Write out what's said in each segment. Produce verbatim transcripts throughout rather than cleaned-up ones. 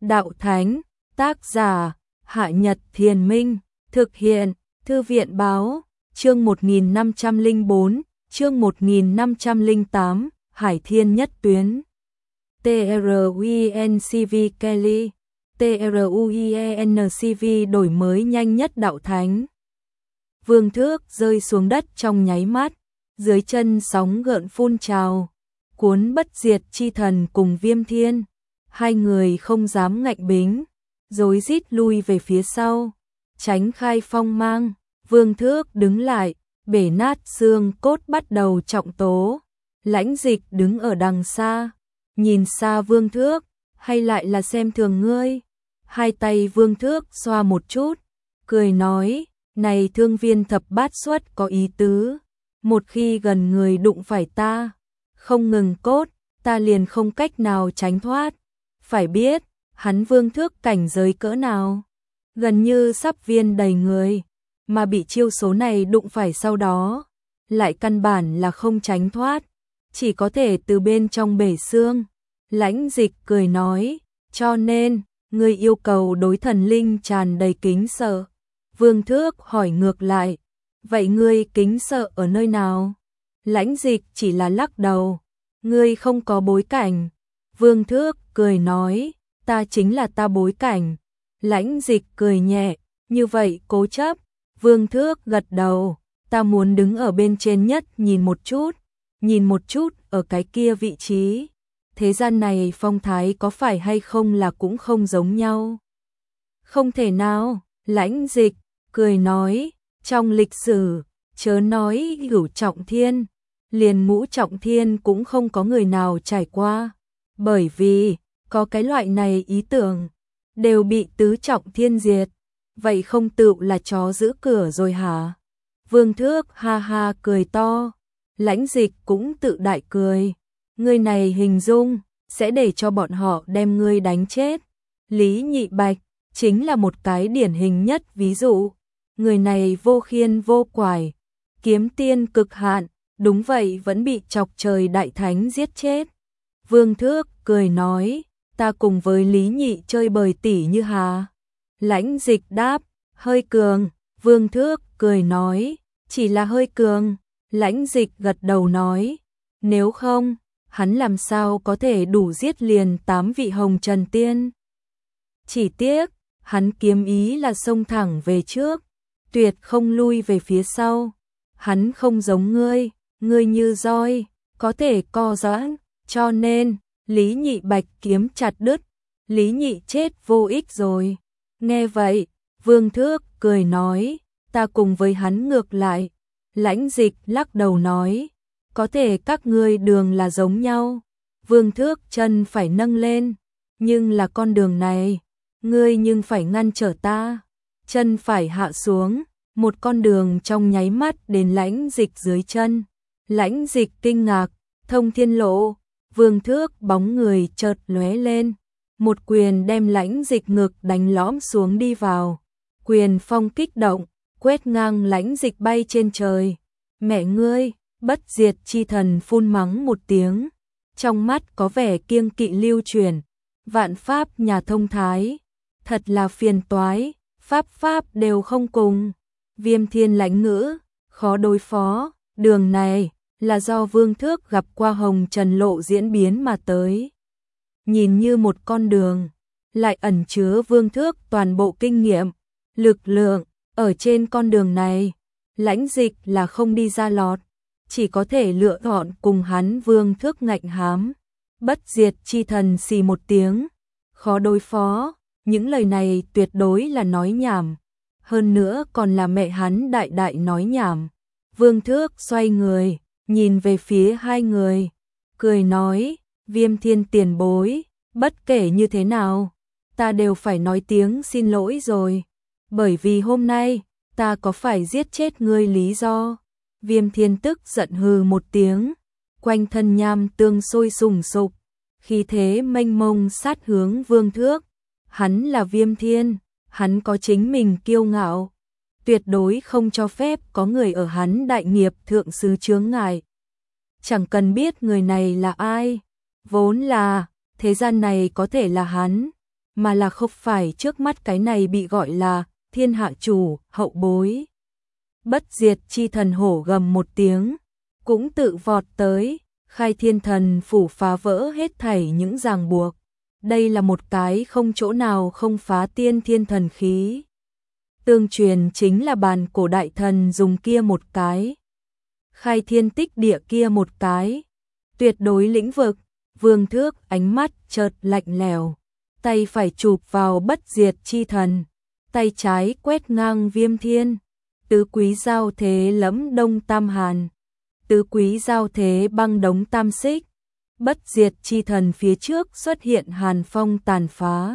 đạo thánh, tác giả, Hạ Nhật Thiền Minh, thực hiện, Thư viện báo, chương một nghìn năm trăm lẻ bốn, chương một nghìn năm trăm lẻ tám, Hải Thiên Nhất Tuyến. TRUENCV Kelly, TRUENCV đổi mới nhanh nhất đạo thánh. Vương Thước rơi xuống đất trong nháy mắt, dưới chân sóng gợn phun trào, cuốn bất diệt chi thần cùng Viêm Thiên. Hai người không dám ngạnh bính, rối rít lui về phía sau, tránh khai phong mang. Vương Thước đứng lại, bể nát xương cốt bắt đầu trọng tố. Lãnh Dịch đứng ở đằng xa, nhìn xa Vương Thước, hay lại là xem thường ngươi? Hai tay Vương Thước xoa một chút, cười nói, này Thương Viên thập bát xuất có ý tứ, một khi gần người đụng phải ta, không ngừng cốt, ta liền không cách nào tránh thoát. Phải biết, hắn Vương Thước cảnh giới cỡ nào, gần như sắp viên đầy người, mà bị chiêu số này đụng phải sau đó, lại căn bản là không tránh thoát, chỉ có thể từ bên trong bể xương. Lãnh Dịch cười nói, cho nên, ngươi yêu cầu đối thần linh tràn đầy kính sợ. Vương Thước hỏi ngược lại, vậy ngươi kính sợ ở nơi nào? Lãnh Dịch chỉ là lắc đầu, ngươi không có bối cảnh. Vương Thước cười nói, ta chính là ta bối cảnh. Lãnh Dịch cười nhẹ, như vậy cố chấp. Vương Thước gật đầu, ta muốn đứng ở bên trên nhất nhìn một chút, nhìn một chút ở cái kia vị trí. Thế gian này phong thái có phải hay không là cũng không giống nhau. Không thể nào, Lãnh Dịch cười nói, trong lịch sử, chớ nói Cửu Trọng Thiên, liền Ngũ Trọng Thiên cũng không có người nào trải qua. Bởi vì, có cái loại này ý tưởng, đều bị Tứ Trọng Thiên diệt. Vậy không tựu là chó giữ cửa rồi hả? Vương Thước ha ha cười to. Lãnh Dịch cũng tự đại cười. Ngươi này hình dung, sẽ để cho bọn họ đem ngươi đánh chết. Lý Nhị Bạch, chính là một cái điển hình nhất ví dụ. Người này vô khiên vô quải, kiếm tiên cực hạn, đúng vậy vẫn bị chọc trời đại thánh giết chết. Vương Thước cười nói, ta cùng với Lý Nhị chơi bời tỉ như hà. Lãnh Dịch đáp, hơi cường. Vương Thước cười nói, chỉ là hơi cường. Lãnh Dịch gật đầu nói, nếu không, hắn làm sao có thể đủ giết liền tám vị hồng trần tiên. Chỉ tiếc, hắn kiếm ý là xông thẳng về trước, tuyệt không lui về phía sau. Hắn không giống ngươi, ngươi như roi, có thể co giãn, cho nên, Lý Nhị Bạch kiếm chặt đứt, Lý Nhị chết vô ích rồi. Nghe vậy, Vương Thước cười nói, ta cùng với hắn ngược lại. Lãnh Dịch lắc đầu nói, có thể các ngươi đường là giống nhau. Vương Thước chân phải nâng lên, nhưng là con đường này, ngươi nhưng phải ngăn trở ta. Chân phải hạ xuống, một con đường trong nháy mắt đến Lãnh Dịch dưới chân. Lãnh Dịch kinh ngạc, thông thiên lộ. Vương Thước bóng người chợt lóe lên, một quyền đem Lãnh Dịch ngực đánh lõm xuống đi vào. Quyền phong kích động, quét ngang Lãnh Dịch bay trên trời. Mẹ ngươi! Bất diệt chi thần phun mắng một tiếng, trong mắt có vẻ kiêng kỵ lưu truyền. Vạn pháp nhà thông thái, thật là phiền toái, pháp pháp đều không cùng. Viêm Thiên lãnh ngữ, khó đối phó, đường này là do Vương Thước gặp qua hồng trần lộ diễn biến mà tới. Nhìn như một con đường, lại ẩn chứa Vương Thước toàn bộ kinh nghiệm, lực lượng, ở trên con đường này, Lãnh Dịch là không đi ra lọt, chỉ có thể lựa chọn cùng hắn Vương Thước ngạnh hám. Bất diệt chi thần xì một tiếng, khó đối phó, những lời này tuyệt đối là nói nhảm, hơn nữa còn là mẹ hắn đại đại nói nhảm. Vương Thước xoay người, nhìn về phía hai người, cười nói, Viêm Thiên tiền bối, bất kể như thế nào, ta đều phải nói tiếng xin lỗi rồi, bởi vì hôm nay, ta có phải giết chết ngươi lý do. Viêm Thiên tức giận hừ một tiếng, quanh thân nham tương sôi sùng sục, khí thế mênh mông sát hướng Vương Thước. Hắn là Viêm Thiên, hắn có chính mình kiêu ngạo, tuyệt đối không cho phép có người ở hắn đại nghiệp thượng xứ chướng ngại. Chẳng cần biết người này là ai, vốn là, thế gian này có thể là hắn, mà là không phải trước mắt cái này bị gọi là thiên hạ chủ, hậu bối. Bất diệt chi thần hổ gầm một tiếng, cũng tự vọt tới, Khai Thiên Thần Phủ phá vỡ hết thảy những ràng buộc. Đây là một cái không chỗ nào không phá tiên thiên thần khí. Tương truyền chính là bàn cổ đại thần dùng kia một cái. Khai thiên tích địa kia một cái. Tuyệt đối lĩnh vực, Vương Thước ánh mắt chợt lạnh lẽo, tay phải chụp vào bất diệt chi thần, tay trái quét ngang Viêm Thiên. Tứ quý giao thế lẫm đông tam hàn, tứ quý giao thế băng đống tam xích. Bất diệt chi thần phía trước xuất hiện hàn phong tàn phá.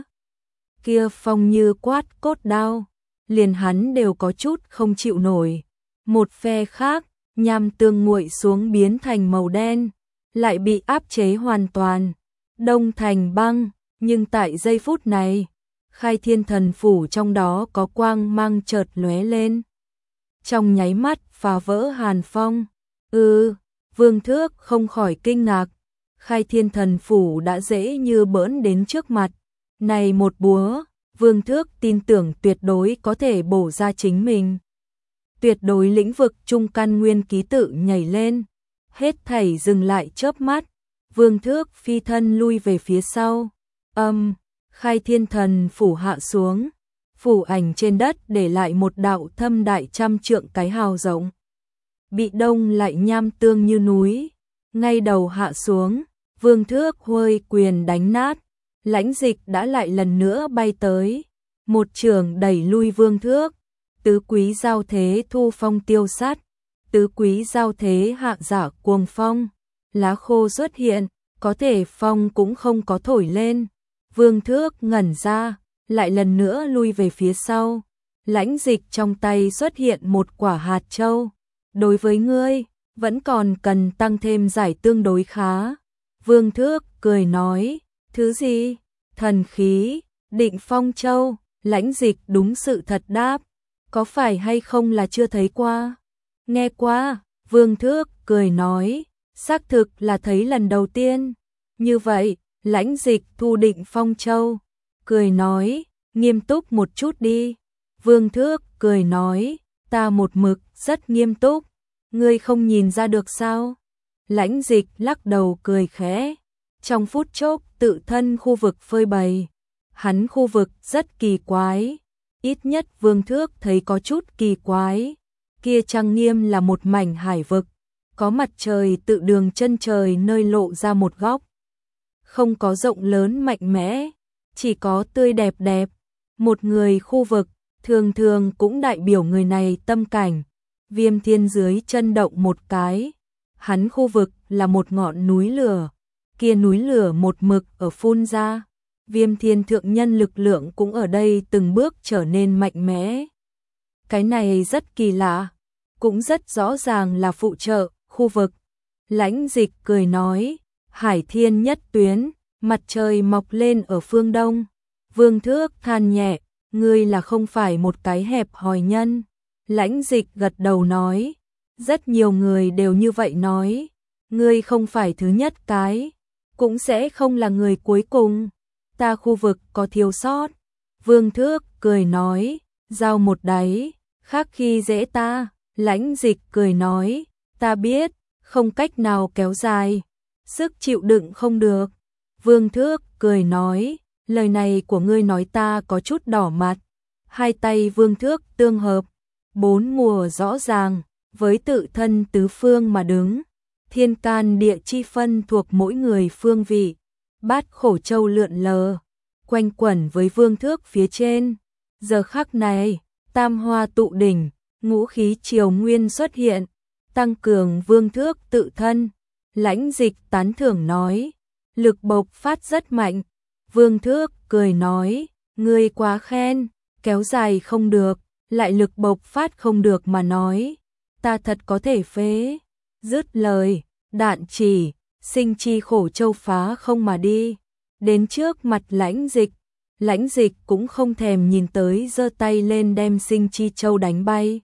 Kia phong như quát cốt đao, liền hắn đều có chút không chịu nổi. Một phe khác, nham tương nguội xuống biến thành màu đen, lại bị áp chế hoàn toàn, đông thành băng. Nhưng tại giây phút này, Khai Thiên Thần Phủ trong đó có quang mang chợt lóe lên. Trong nháy mắt phá vỡ hàn phong. Ừ, Vương Thước không khỏi kinh ngạc. Khai Thiên Thần Phủ đã dễ như bỡn đến trước mặt. Này một búa, Vương Thước tin tưởng tuyệt đối có thể bổ ra chính mình. Tuyệt đối lĩnh vực trung căn nguyên ký tự nhảy lên. Hết thảy dừng lại chớp mắt. Vương Thước phi thân lui về phía sau. Âm, Khai Thiên Thần Phủ hạ xuống. Phủ ảnh trên đất để lại một đạo thâm đại trăm trượng cái hào rộng. Bị đông lại nham tương như núi. Ngay đầu hạ xuống, Vương Thước huôi quyền đánh nát. Lãnh Dịch đã lại lần nữa bay tới. Một trường đẩy lui Vương Thước. Tứ quý giao thế thu phong tiêu sát. Tứ quý giao thế hạ giả cuồng phong. Lá khô xuất hiện, có thể phong cũng không có thổi lên. Vương Thước ngẩn ra, lại lần nữa lui về phía sau. Lãnh Dịch trong tay xuất hiện một quả hạt châu. Đối với ngươi, vẫn còn cần tăng thêm giải tương đối khá. Vương Thước cười nói, thứ gì? Thần khí, Định Phong Châu. Lãnh Dịch đúng sự thật đáp, có phải hay không là chưa thấy qua? Nghe qua, Vương Thước cười nói, xác thực là thấy lần đầu tiên. Như vậy, Lãnh Dịch thu Định Phong Châu, cười nói, nghiêm túc một chút đi. Vương Thước cười nói, ta một mực rất nghiêm túc, ngươi không nhìn ra được sao? Lãnh Dịch lắc đầu cười khẽ, trong phút chốc tự thân khu vực phơi bày. Hắn khu vực rất kỳ quái, ít nhất Vương Thước thấy có chút kỳ quái. Kia trang nghiêm là một mảnh hải vực, có mặt trời tự đường chân trời nơi lộ ra một góc. Không có rộng lớn mạnh mẽ, chỉ có tươi đẹp đẹp. Một người khu vực, thường thường cũng đại biểu người này tâm cảnh. Viêm Thiên dưới chân động một cái, hắn khu vực là một ngọn núi lửa, kia núi lửa một mực ở phun ra. Viêm Thiên thượng nhân lực lượng cũng ở đây từng bước trở nên mạnh mẽ. Cái này rất kỳ lạ, cũng rất rõ ràng là phụ trợ, khu vực. Lãnh Dịch cười nói, Hải Thiên nhất tuyến, mặt trời mọc lên ở phương đông. Vương Thước than nhẹ, ngươi là không phải một cái hẹp hòi nhân. Lãnh Dịch gật đầu nói, rất nhiều người đều như vậy nói, ngươi không phải thứ nhất cái, cũng sẽ không là người cuối cùng. Ta khu vực có thiếu sót. Vương Thước cười nói, giao một đáy, khác khi dễ ta. Lãnh Dịch cười nói, ta biết, không cách nào kéo dài, sức chịu đựng không được. Vương Thước cười nói, lời này của ngươi nói ta có chút đỏ mặt. Hai tay Vương Thước tương hợp, bốn mùa rõ ràng, với tự thân tứ phương mà đứng. Thiên can địa chi phân thuộc mỗi người phương vị. Bát khổ châu lượn lờ, quanh quẩn với Vương Thước phía trên. Giờ khắc này, tam hoa tụ đỉnh, ngũ khí triều nguyên xuất hiện, tăng cường Vương Thước tự thân. Lãnh Dịch tán thưởng nói, lực bộc phát rất mạnh. Vương Thước cười nói, ngươi quá khen, kéo dài không được, lại lực bộc phát không được mà nói, ta thật có thể phế. Dứt lời, đạn chỉ, sinh chi khổ châu phá không mà đi, đến trước mặt Lãnh Dịch. Lãnh Dịch cũng không thèm nhìn tới, giơ tay lên đem sinh chi châu đánh bay.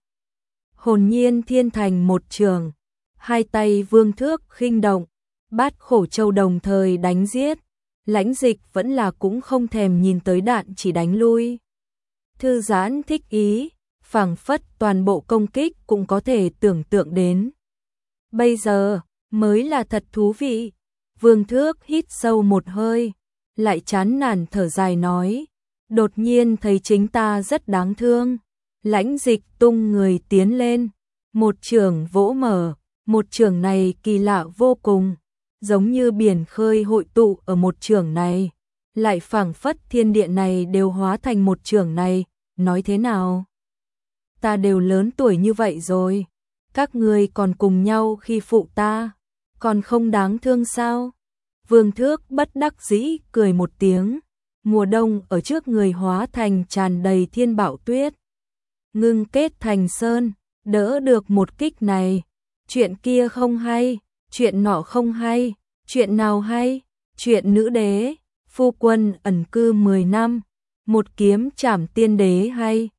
Hồn nhiên thiên thành một trường, hai tay Vương Thước khinh động, bát khổ châu đồng thời đánh giết. Lãnh Dịch vẫn là cũng không thèm nhìn tới đạn chỉ đánh lui. Thư giãn thích ý, phảng phất toàn bộ công kích cũng có thể tưởng tượng đến. Bây giờ, mới là thật thú vị. Vương Thước hít sâu một hơi, lại chán nản thở dài nói, đột nhiên thấy chính ta rất đáng thương. Lãnh Dịch tung người tiến lên, một chưởng vỗ mở, một chưởng này kỳ lạ vô cùng, giống như biển khơi hội tụ ở một chưởng này, lại phảng phất thiên địa này đều hóa thành một chưởng này, nói thế nào? Ta đều lớn tuổi như vậy rồi, các người còn cùng nhau khi phụ ta, còn không đáng thương sao? Vương Thước bất đắc dĩ cười một tiếng, mùa đông ở trước người hóa thành tràn đầy thiên bảo tuyết, ngưng kết thành sơn, đỡ được một kích này. Chuyện kia không hay, chuyện nọ không hay, chuyện nào hay? Chuyện nữ đế, phu quân ẩn cư mười năm, một kiếm trảm tiên đế hay,